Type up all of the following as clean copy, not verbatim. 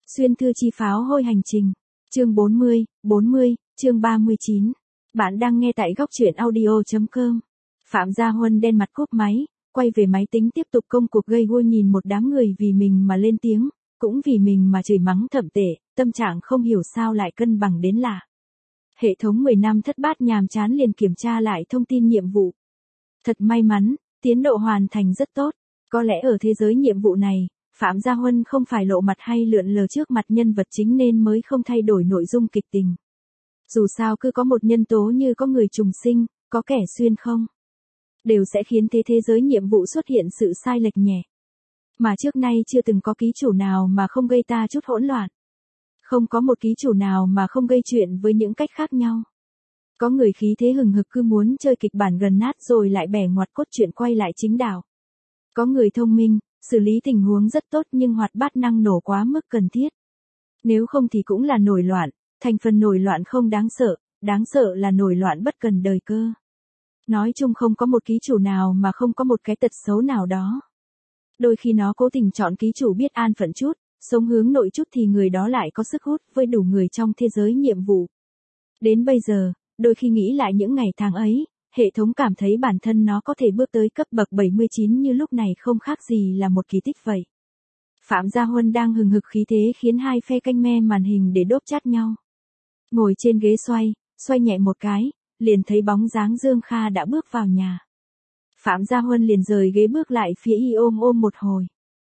Xuyên thư chi pháo hôi hành trình. Chương 40, chương 39. Bạn đang nghe tại góc truyện audio.com. Phạm Gia Huân đen mặt cúp máy, quay về máy tính tiếp tục công cuộc gây gua nhìn một đám người vì mình mà lên tiếng, cũng vì mình mà chửi mắng thậm tệ, tâm trạng không hiểu sao lại cân bằng đến lạ. Hệ thống 10 năm thất bát nhàm chán liền kiểm tra lại thông tin nhiệm vụ. Thật may mắn, tiến độ hoàn thành rất tốt. Có lẽ ở thế giới nhiệm vụ này, Phạm Gia Huân không phải lộ mặt hay lượn lờ trước mặt nhân vật chính nên mới không thay đổi nội dung kịch tình. Dù sao cứ có một nhân tố như có người trùng sinh, có kẻ xuyên không, đều sẽ khiến thế giới nhiệm vụ xuất hiện sự sai lệch nhẹ. Mà trước nay chưa từng có ký chủ nào mà không gây ta chút hỗn loạn. Không có một ký chủ nào mà không gây chuyện với những cách khác nhau. Có người khí thế hừng hực cứ muốn chơi kịch bản gần nát rồi lại bẻ ngoặt cốt truyện quay lại chính đạo. Có người thông minh, xử lý tình huống rất tốt nhưng hoạt bát năng nổ quá mức cần thiết. Nếu không thì cũng là nổi loạn, thành phần nổi loạn không đáng sợ là nổi loạn bất cần đời cơ. Nói chung không có một ký chủ nào mà không có một cái tật xấu nào đó. Đôi khi nó cố tình chọn ký chủ biết an phận chút, sống hướng nội chút thì người đó lại có sức hút với đủ người trong thế giới nhiệm vụ. Đến bây giờ, đôi khi nghĩ lại những ngày tháng ấy, hệ thống cảm thấy bản thân nó có thể bước tới cấp bậc 79 như lúc này không khác gì là một kỳ tích vậy. Phạm Gia Huân đang hừng hực khí thế khiến hai phe canh me màn hình để đốp chát nhau. Ngồi trên ghế xoay nhẹ một cái, liền thấy bóng dáng Dương Kha đã bước vào nhà. Phạm Gia Huân liền rời ghế bước lại phía y ôm một hồi.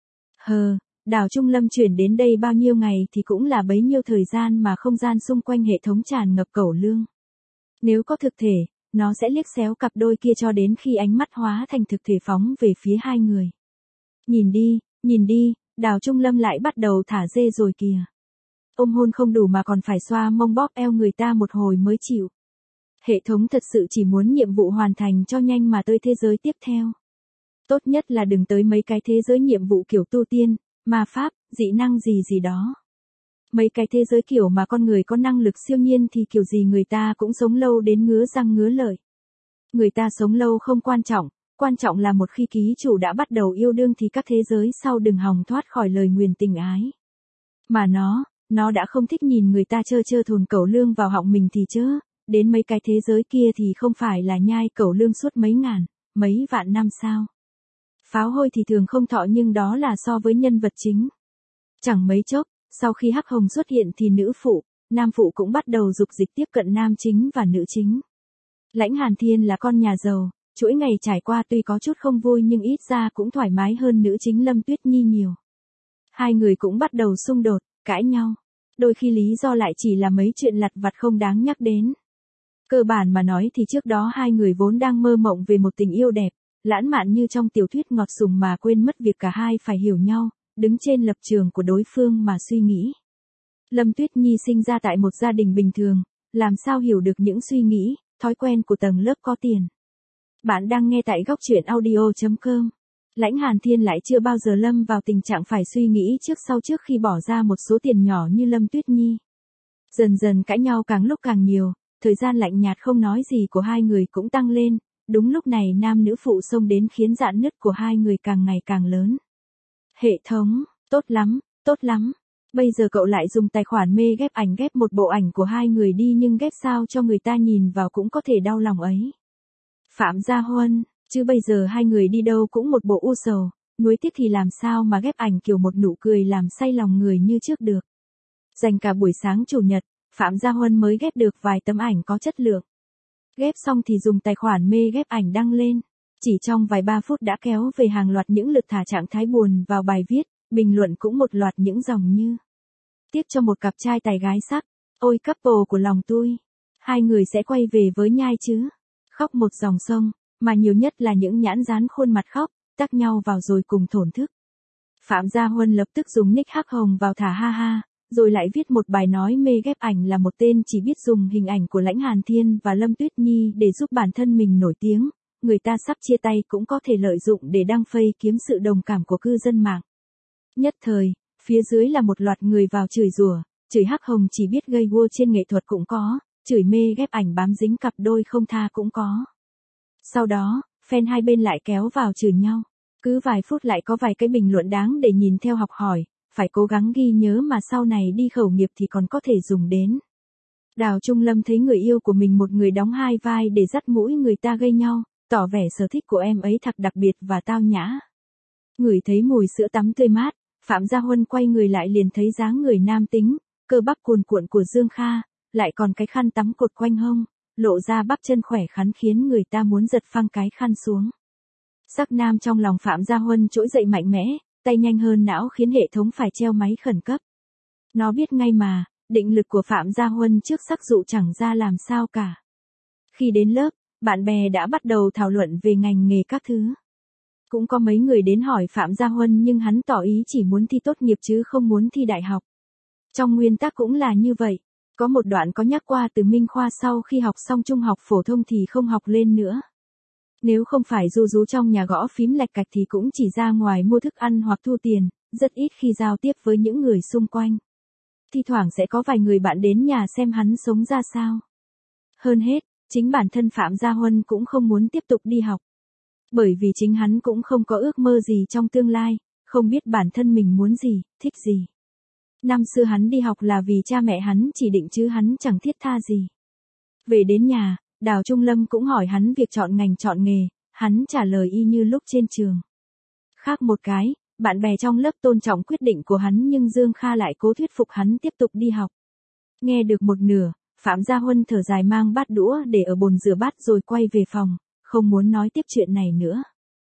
Đào Trung Lâm chuyển đến đây bao nhiêu ngày thì cũng là bấy nhiêu thời gian mà không gian xung quanh hệ thống tràn ngập cẩu lương. Nếu có thực thể, nó sẽ liếc xéo cặp đôi kia cho đến khi ánh mắt hóa thành thực thể phóng về phía hai người. Nhìn đi, Đào Trung Lâm lại bắt đầu thả dê rồi kìa. Ôm hôn không đủ mà còn phải xoa mông bóp eo người ta một hồi mới chịu. Hệ thống thật sự chỉ muốn nhiệm vụ hoàn thành cho nhanh mà tới thế giới tiếp theo. Tốt nhất là đừng tới mấy cái thế giới nhiệm vụ kiểu tu tiên, ma pháp, dị năng gì đó. Mấy cái thế giới kiểu mà con người có năng lực siêu nhiên thì kiểu gì người ta cũng sống lâu đến ngứa răng ngứa lợi. Người ta sống lâu không quan trọng là một khi ký chủ đã bắt đầu yêu đương thì các thế giới sau đừng hòng thoát khỏi lời nguyền tình ái. Mà nó đã không thích nhìn người ta trơ thồn cẩu lương vào họng mình thì chớ, đến mấy cái thế giới kia thì không phải là nhai cẩu lương suốt mấy ngàn, mấy vạn năm sao. Pháo hôi thì thường không thọ nhưng đó là so với nhân vật chính. Chẳng mấy chốc, sau khi Hắc Hồng xuất hiện thì nữ phụ, nam phụ cũng bắt đầu dục dịch tiếp cận nam chính và nữ chính. Lãnh Hàn Thiên là con nhà giàu, chuỗi ngày trải qua tuy có chút không vui nhưng ít ra cũng thoải mái hơn nữ chính Lâm Tuyết Nhi nhiều. Hai người cũng bắt đầu xung đột, cãi nhau. Đôi khi lý do lại chỉ là mấy chuyện lặt vặt không đáng nhắc đến. Cơ bản mà nói thì trước đó hai người vốn đang mơ mộng về một tình yêu đẹp, lãng mạn như trong tiểu thuyết ngọt sùng mà quên mất việc cả hai phải hiểu nhau, đứng trên lập trường của đối phương mà suy nghĩ. Lâm Tuyết Nhi sinh ra tại một gia đình bình thường, làm sao hiểu được những suy nghĩ, thói quen của tầng lớp có tiền. Bạn đang nghe tại góc truyện audio.com. Lãnh Hàn Thiên lại chưa bao giờ lâm vào tình trạng phải suy nghĩ trước sau trước khi bỏ ra một số tiền nhỏ như Lâm Tuyết Nhi. Dần dần cãi nhau càng lúc càng nhiều, thời gian lạnh nhạt không nói gì của hai người cũng tăng lên, đúng lúc này nam nữ phụ xông đến khiến rạn nứt của hai người càng ngày càng lớn. Hệ thống, tốt lắm. Bây giờ cậu lại dùng tài khoản mê ghép ảnh ghép một bộ ảnh của hai người đi nhưng ghép sao cho người ta nhìn vào cũng có thể đau lòng ấy. Phạm Gia Huân, chứ bây giờ hai người đi đâu cũng một bộ u sầu, nuối tiếc thì làm sao mà ghép ảnh kiểu một nụ cười làm say lòng người như trước được. Dành cả buổi sáng chủ nhật, Phạm Gia Huân mới ghép được vài tấm ảnh có chất lượng. Ghép xong thì dùng tài khoản mê ghép ảnh đăng lên. Chỉ trong vài 3 phút đã kéo về hàng loạt những lượt thả trạng thái buồn vào bài viết, bình luận cũng một loạt những dòng như: tiếc cho một cặp trai tài gái sắc, ôi couple của lòng tôi, hai người sẽ quay về với nhai chứ, khóc một dòng sông, mà nhiều nhất là những nhãn dán khuôn mặt khóc, tắc nhau vào rồi cùng thổn thức. Phạm Gia Huân lập tức dùng nick Hắc Hồng vào thả ha, rồi lại viết một bài nói mê ghép ảnh là một tên chỉ biết dùng hình ảnh của Lãnh Hàn Thiên và Lâm Tuyết Nhi để giúp bản thân mình nổi tiếng, người ta sắp chia tay cũng có thể lợi dụng để đăng phây kiếm sự đồng cảm của cư dân mạng. Nhất thời, phía dưới là một loạt người vào chửi rủa, chửi Hắc Hồng chỉ biết gây gua trên nghệ thuật cũng có, chửi mê ghép ảnh bám dính cặp đôi không tha cũng có. Sau đó, fan hai bên lại kéo vào chửi nhau. Cứ vài phút lại có vài cái bình luận đáng để nhìn theo học hỏi, phải cố gắng ghi nhớ mà sau này đi khẩu nghiệp thì còn có thể dùng đến. Đào Trung Lâm thấy người yêu của mình một người đóng hai vai để dắt mũi người ta gây nhau, tỏ vẻ sở thích của em ấy thật đặc biệt và tao nhã. Ngửi thấy mùi sữa tắm tươi mát, Phạm Gia Huân quay người lại liền thấy dáng người nam tính, cơ bắp cuồn cuộn của Dương Kha, lại còn cái khăn tắm cột quanh hông, lộ ra bắp chân khỏe khoắn khiến người ta muốn giật phăng cái khăn xuống. Sắc nam trong lòng Phạm Gia Huân trỗi dậy mạnh mẽ, tay nhanh hơn não khiến hệ thống phải treo máy khẩn cấp. Nó biết ngay mà, định lực của Phạm Gia Huân trước sắc dụ chẳng ra làm sao cả. Khi đến lớp, bạn bè đã bắt đầu thảo luận về ngành nghề các thứ. Cũng có mấy người đến hỏi Phạm Gia Huân nhưng hắn tỏ ý chỉ muốn thi tốt nghiệp chứ không muốn thi đại học. Trong nguyên tắc cũng là như vậy. Có một đoạn có nhắc qua từ Minh Khoa sau khi học xong trung học phổ thông thì không học lên nữa. Nếu không phải ru rú trong nhà gõ phím lạch cạch thì cũng chỉ ra ngoài mua thức ăn hoặc thu tiền, rất ít khi giao tiếp với những người xung quanh. Thi thoảng sẽ có vài người bạn đến nhà xem hắn sống ra sao. Hơn hết, chính bản thân Phạm Gia Huân cũng không muốn tiếp tục đi học. Bởi vì chính hắn cũng không có ước mơ gì trong tương lai, không biết bản thân mình muốn gì, thích gì. Năm xưa hắn đi học là vì cha mẹ hắn chỉ định chứ hắn chẳng thiết tha gì. Về đến nhà, Đào Trung Lâm cũng hỏi hắn việc chọn ngành chọn nghề, hắn trả lời y như lúc trên trường. Khác một cái, bạn bè trong lớp tôn trọng quyết định của hắn nhưng Dương Kha lại cố thuyết phục hắn tiếp tục đi học. Nghe được một nửa, Phạm Gia Huân thở dài mang bát đũa để ở bồn rửa bát rồi quay về phòng, không muốn nói tiếp chuyện này nữa.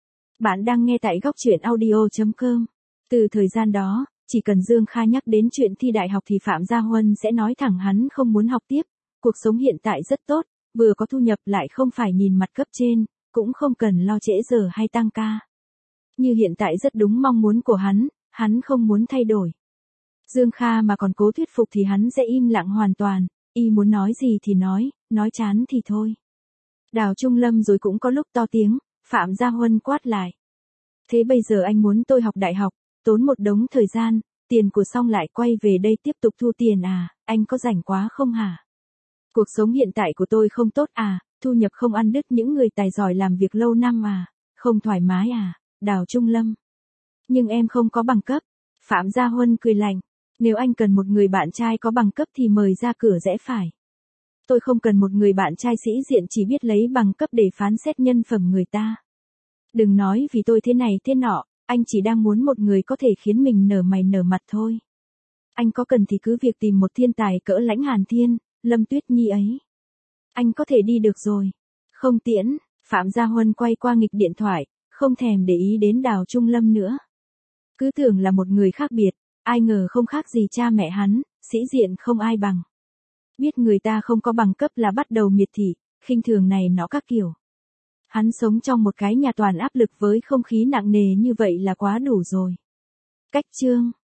Bạn đang nghe tại góc truyện audio.com. Từ thời gian đó, chỉ cần Dương Kha nhắc đến chuyện thi đại học thì Phạm Gia Huân sẽ nói thẳng hắn không muốn học tiếp, cuộc sống hiện tại rất tốt, vừa có thu nhập lại không phải nhìn mặt cấp trên, cũng không cần lo trễ giờ hay tăng ca. Như hiện tại rất đúng mong muốn của hắn không muốn thay đổi. Dương Kha mà còn cố thuyết phục thì hắn sẽ im lặng hoàn toàn, y muốn nói gì thì nói chán thì thôi. Đào Trung Lâm rồi cũng có lúc to tiếng, Phạm Gia Huân quát lại. Thế bây giờ anh muốn tôi học đại học, tốn một đống thời gian, tiền của xong lại quay về đây tiếp tục thu tiền à, anh có rảnh quá không hả? Cuộc sống hiện tại của tôi không tốt à, thu nhập không ăn đứt những người tài giỏi làm việc lâu năm à, không thoải mái à, Đào Trung Lâm. Nhưng em không có bằng cấp. Phạm Gia Huân cười lạnh. Nếu anh cần một người bạn trai có bằng cấp thì mời ra cửa rẽ phải. Tôi không cần một người bạn trai sĩ diện chỉ biết lấy bằng cấp để phán xét nhân phẩm người ta. Đừng nói vì tôi thế này thế nọ, anh chỉ đang muốn một người có thể khiến mình nở mày nở mặt thôi. Anh có cần thì cứ việc tìm một thiên tài cỡ Lãnh Hàn Thiên, Lâm Tuyết Nhi ấy. Anh có thể đi được rồi. Không tiễn, Phạm Gia Huân quay qua nghịch điện thoại, không thèm để ý đến Đào Trung Lâm nữa. Cứ tưởng là một người khác biệt, ai ngờ không khác gì cha mẹ hắn, sĩ diện không ai bằng. Biết người ta không có bằng cấp là bắt đầu miệt thị, khinh thường này nọ các kiểu. Hắn sống trong một cái nhà toàn áp lực với không khí nặng nề như vậy là quá đủ rồi. Cách chương